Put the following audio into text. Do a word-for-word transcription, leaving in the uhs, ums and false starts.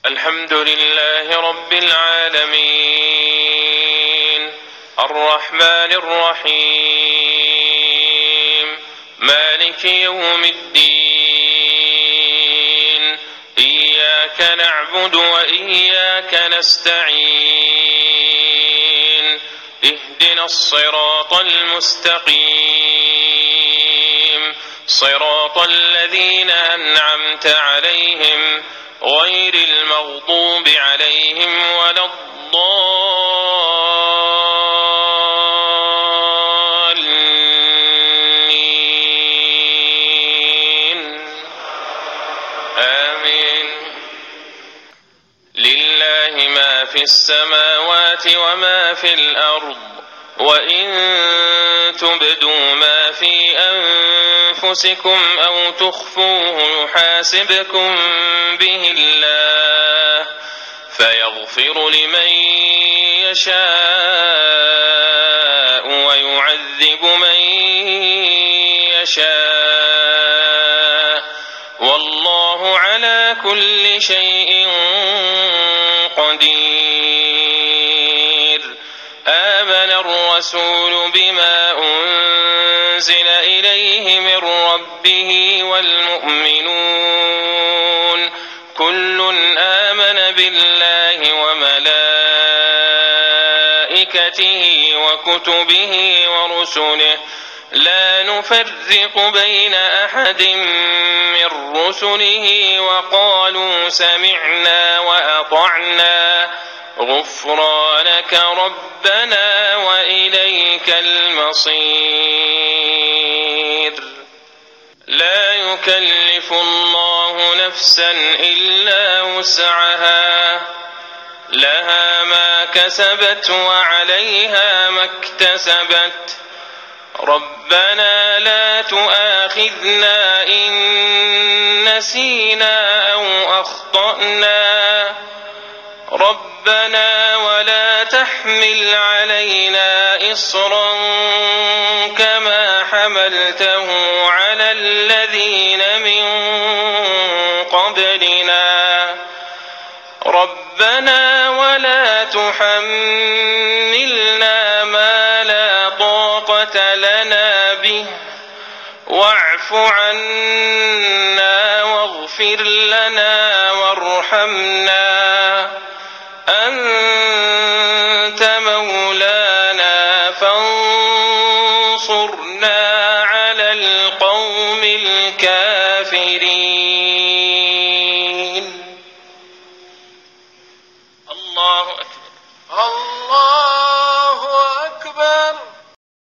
الحمد لله رب العالمين الرحمن الرحيم مالك يوم الدين إياك نعبد وإياك نستعين اهدنا الصراط المستقيم صراط الذين أنعمت عليهم غير المغضوب عليهم ولا الضالين آمين. لله ما في السماوات وما في الأرض وإن تبدوا ما في أنفسكم أو تخفوه يحاسبكم به الله فيغفر لمن يشاء ويعذب من يشاء والله على كل شيء قدير. آمن الرسول بما أنزل إليه من ربه والمؤمنون كل آمن بالله وملائكته وكتبه ورسله لا نفرق بين أحد من رسله وقالوا سمعنا وأطعنا غفرانك ربنا وإليك المصير. لا يكلف الله نفسا إلا وسعها لها ما كسبت وعليها ما اكتسبت ربنا لا تؤاخذنا إن نسينا أو أخطأنا ربنا ولا تحمل علينا إصرا كما حملته على الذين من قبلنا ربنا ولا تحملنا ما لا طاقة لنا به واعف عنا واغفر لنا وارحمنا أنت مولانا فانصرنا على القوم الكافرين. الله أكبر.